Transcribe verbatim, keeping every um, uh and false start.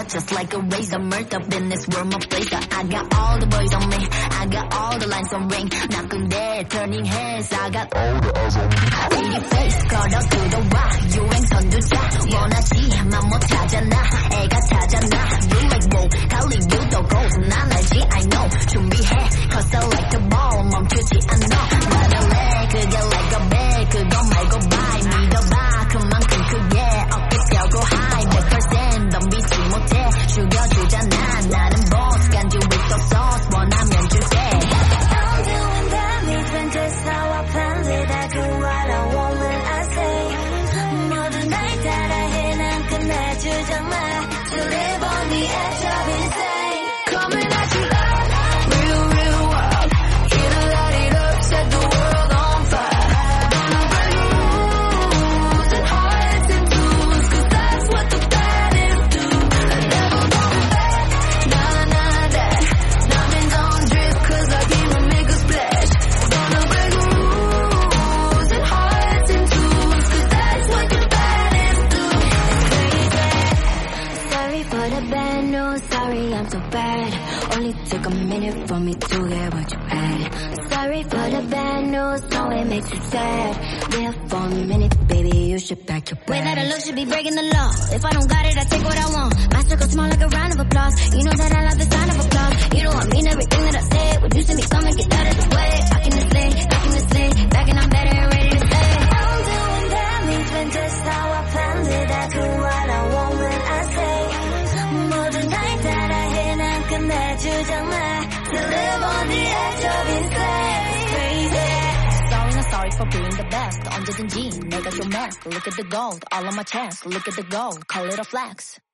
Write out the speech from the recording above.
just like a razor. Murked up in this world, my blazer. I got all the boys on me, I got all the lines on ring. 나 근데 turning heads, I got all the eyes on me. Pretty face, 걸어 들어와, 유행 선두자. 원하지만 못하잖아, 애가 타잖아. You like whoa, 할리우드 goes. 난 알지, I know. 준비해, cause I like the ball. 멈추지 않아, 말할래. 그게 like a bag, 그거 말고 bye. 믿어봐, 그만큼 크게 어깨 펴고 high. 백 퍼센트 덤비지 못해, 죽여주잖아. 나는 boss, 간지를 써서 원하면 줄게. I'm doing that, means just how I planned it. I do what I want when I say. 모두 날 따라해, 난 끝내주잖아. To live on the edge of insane. Coming at you like real, real wild. Hit it, light it up, set the world on fire. Gonna break the rules and hearts and tools, cause that's what the baddest do. Never going back, nah, nah, that. Diamonds on drip, cause I came to make a splash. Gonna break the rules and hearts and tools, cause that's what the baddest do. It's crazy. Sorry for the bad news, sorry I'm so bad. Only took a minute for me to get what you had. Sorry for the bad news, know it makes you sad. Live for a minute, baby, you should pack your bags. Without a look, should be breaking the law. If I don't got it, I take what I want. My circle small like a round of applause. You know that I love the sound of applause. You know I mean everything that I said. When you see me coming, get out of the way. Back in the thing, back in the thing, back and I'm better and ready to say. I'm doing that, means when just how I planned it. I do what I want when I say. 모두 날 따라해, 난 끝내주잖아. To live on the edge of insane. It's crazy. Sorry, not sorry for being the best. 언제든지 내가 your mask. Look at the gold, all on my chest. Look at the gold, call it a flex.